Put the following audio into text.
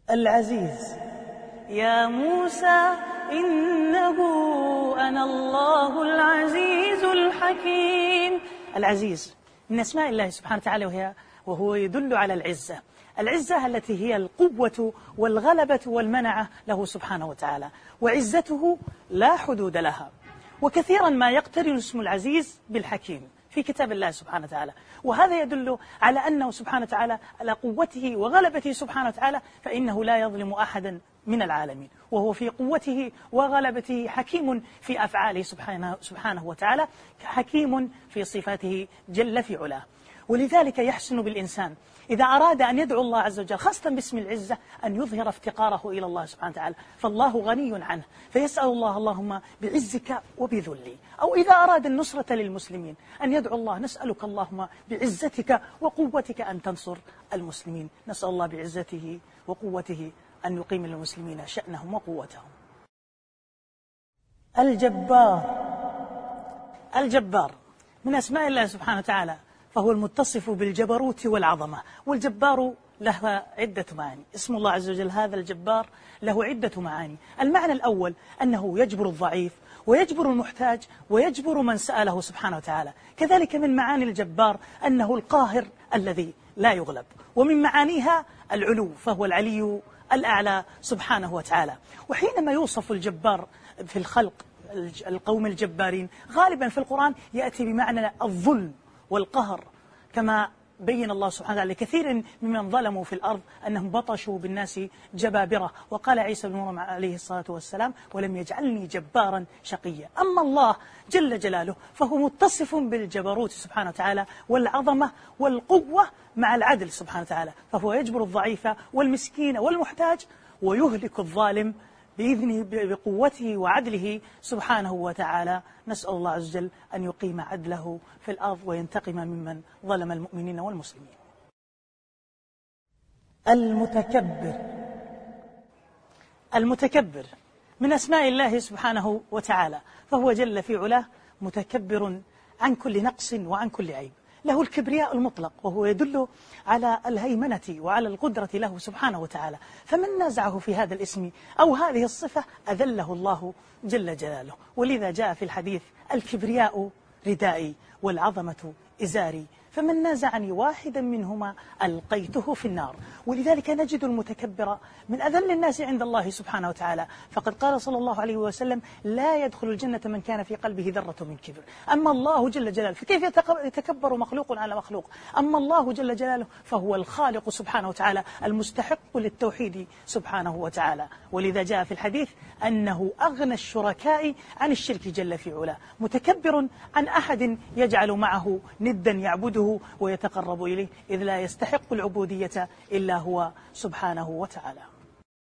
العزيز. يا موسى إنه أنا الله العزيز الحكيم. العزيز من أسماء الله سبحانه وتعالى، وهو يدل على العزة. العزة التي هي القوة والغلبة والمنعة له سبحانه وتعالى، وعزته لا حدود لها. وكثيرا ما يقترن اسم العزيز بالحكيم في كتاب الله سبحانه وتعالى، وهذا يدل على أنه سبحانه وتعالى على قوته وغلبته سبحانه وتعالى، فإنه لا يظلم أحدا من العالمين، وهو في قوته وغلبته حكيم في أفعاله سبحانه وتعالى، حكيم في صفاته جل في علاه. ولذلك يحسن بالإنسان إذا أراد أن يدعو الله عز وجل خاصة باسم العزة أن يظهر افتقاره إلى الله سبحانه وتعالى، فالله غني عنه، فيسأل الله اللهم بعزك وبذلي. أو إذا أراد النصرة للمسلمين أن يدعو الله نسألك اللهم بعزتك وقوتك أن تنصر المسلمين. نسأل الله بعزته وقوته أن يقيم للمسلمين شأنهم وقوتهم. الجبار. الجبار من أسماء الله سبحانه وتعالى، فهو المتصف بالجبروت والعظمة. والجبار له عدة معاني. اسم الله عز وجل هذا الجبار له عدة معاني. المعنى الأول أنه يجبر الضعيف ويجبر المحتاج ويجبر من سأله سبحانه وتعالى. كذلك من معاني الجبار أنه القاهر الذي لا يغلب، ومن معانيها العلو، فهو العلي الأعلى سبحانه وتعالى. وحينما يوصف الجبار في الخلق، القوم الجبارين غالبا في القرآن يأتي بمعنى الظلم والقهر، كما بين الله سبحانه وتعالى لكثير ممن ظلموا في الأرض أنهم بطشوا بالناس جبابرة. وقال عيسى بن مريم عليه الصلاة والسلام: ولم يجعلني جبارا شقيا. أما الله جل جلاله فهو متصف بالجبروت سبحانه وتعالى والعظمة والقوة مع العدل سبحانه وتعالى، فهو يجبر الضعيف والمسكين والمحتاج ويهلك الظالم بإذنه بقوته وعدله سبحانه وتعالى. نسأل الله عز وجل أن يقيم عدله في الأرض وينتقم ممن ظلم المؤمنين والمسلمين. المتكبر. المتكبر من أسماء الله سبحانه وتعالى، فهو جل في علاه متكبر عن كل نقص وعن كل عيب، له الكبرياء المطلق، وهو يدل على الهيمنة وعلى القدرة له سبحانه وتعالى. فمن نازعه في هذا الاسم أو هذه الصفة أذله الله جل جلاله. ولذا جاء في الحديث: الكبرياء ردائي والعظمة إزاري، فمن نازعني واحدا منهما ألقيته في النار. ولذلك نجد المتكبر من أذل الناس عند الله سبحانه وتعالى، فقد قال صلى الله عليه وسلم: لا يدخل الجنة من كان في قلبه ذرة من كبر. أما الله جل جلاله فكيف يتكبر مخلوق على مخلوق؟ أما الله جل جلاله فهو الخالق سبحانه وتعالى المستحق للتوحيد سبحانه وتعالى. ولذا جاء في الحديث أنه أغنى الشركاء عن الشرك جل في علاه، متكبر عن أحد يجعل معه ندا يعبده ويتقرب إليه، إذ لا يستحق العبودية إلا هو سبحانه وتعالى.